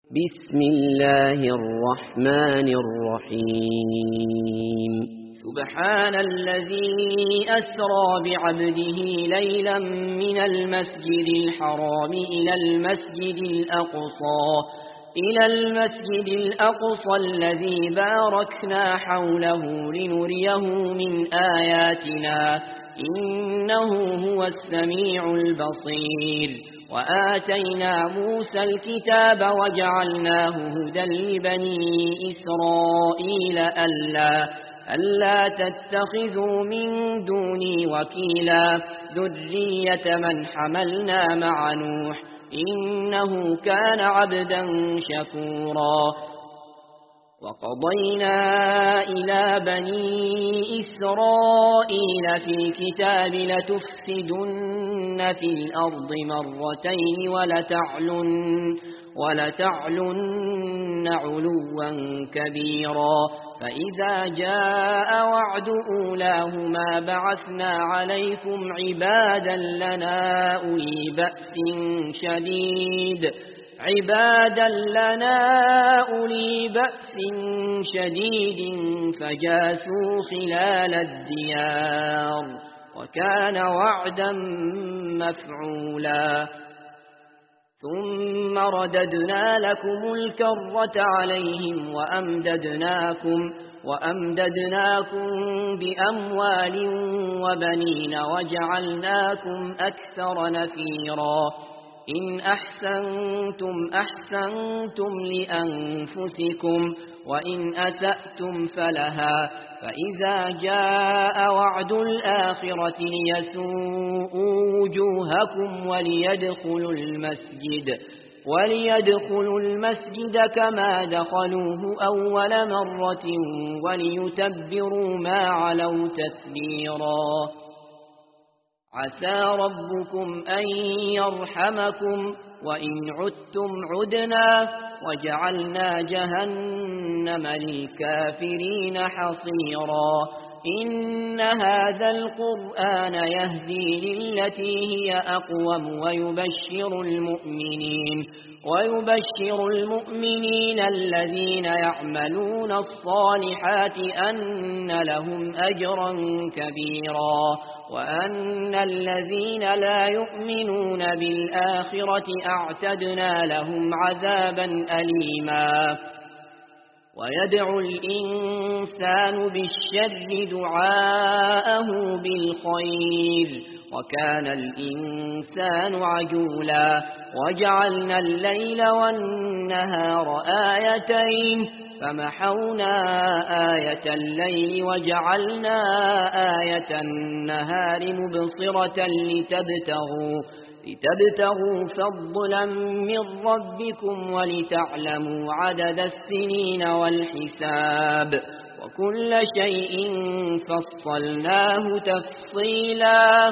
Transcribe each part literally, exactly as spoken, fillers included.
بسم الله الرحمن الرحيم سبحان الذي أسرى بعبده ليلا من المسجد الحرام إلى المسجد الأقصى إلى المسجد الأقصى الذي باركنا حوله لنريه من آياتنا إنه هو السميع البصير وآتينا موسى الكتاب وجعلناه هدى لبني إسرائيل ألا, ألا تتخذوا من دوني وكيلا ذرية من حملنا مع نوح إنه كان عبدا شكورا وقضينا إلى بني إسرائيل في الكتاب لتفسدن في الأرض مرتين ولتعلن, ولتعلن علوا كبيرا فإذا جاء وعد أولاهما بعثنا عليكم عبادا لنا أولي بأس شديد عبادا لنا أولي بأس شديد فجاسوا خلال الديار وكان وعدا مفعولا ثم رددنا لكم الكرة عليهم وأمددناكم, وأمددناكم بأموال وبنين وجعلناكم أكثر نفيرا إن أحسنتم أحسنتم لأنفسكم وإن أسأتم فلها فإذا جاء وعد الآخرة ليسوءوا وجوهكم وليدخلوا المسجد وليدخلوا المسجد كما دخلوه أول مرة وليتبروا ما علوا تتبيرا عسى ربكم أن يرحمكم وإن عدتم عدنا وجعلنا جهنم للكافرين حصيرا إن هذا القرآن يهدي للتي هي أقوم ويبشر المؤمنين ويبشر المؤمنين الذين يعملون الصالحات أن لهم أجرا كبيرا وأن الذين لا يؤمنون بالآخرة أعتدنا لهم عذابا أليما ويدعو الإنسان بالشر دعاءه بالخير وكان الإنسان عجولا وجعلنا الليل والنهار آيتين فمحونا آية الليل وجعلنا آية النهار مبصرة لتبتغوا, لتبتغوا فضلا من ربكم ولتعلموا عدد السنين والحساب وكل شيء فصلناه تفصيلا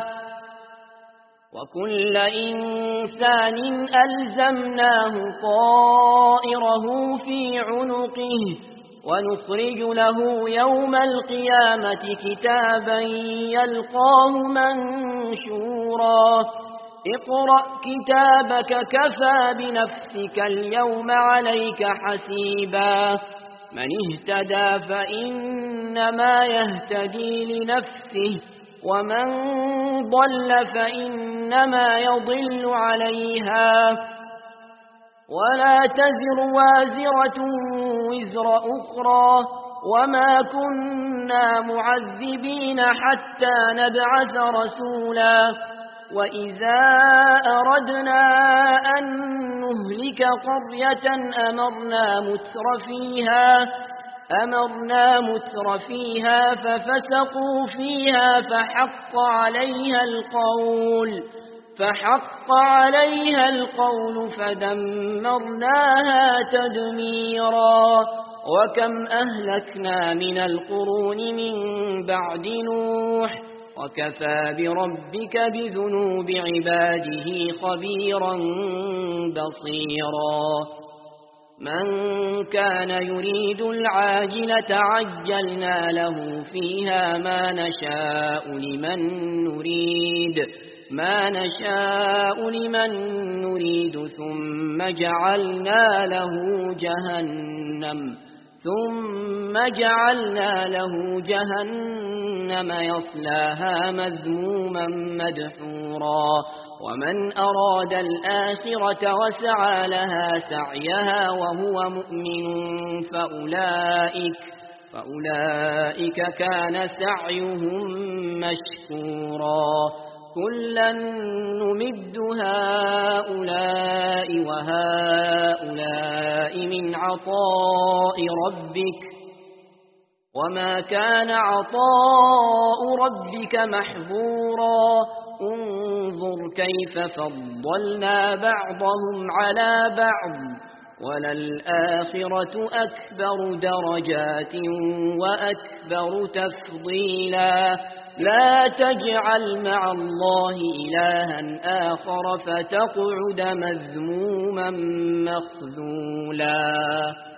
وكل إنسان ألزمناه طائره في عنقه ونخرج له يوم القيامة كتابا يلقاه منشورا اقرأ كتابك كفى بنفسك اليوم عليك حسيبا من اهتدى فإنما يهتدي لنفسه ومن ضل فإنما يضل عليها ولا تزر وازرة وزر أخرى وما كنا معذبين حتى نبعث رسولا وإذا أردنا أن نهلك قرية أمرنا متر فيها أمرنا متر فيها ففسقوا فيها فحق عليها القول فحق عليها القول فدمرناها تدميرا وكم أهلكنا من القرون من بعد نوح وكفى بربك بذنوب عباده خبيرا بصيرا من كان يريد العاجلة عجلنا له فيها ما نشاء لمن نريد ما نشاء لمن نريد ثم جعلنا له جهنم ثم جعلنا له جهنم يصلاها مذموما مدحورا ومن أراد الآخرة وسعى لها سعيها وهو مؤمن فأولئك, فأولئك كان سعيهم مشكورا كلا نمد هؤلاء وهؤلاء من عطاء ربك وما كان عطاء ربك محظورا انظر كيف فضلنا بعضهم على بعض وللآخرة أكبر درجات وأكبر تفضيلا لا تجعل مع الله إلها آخر فتقعد مذموما مخذولا.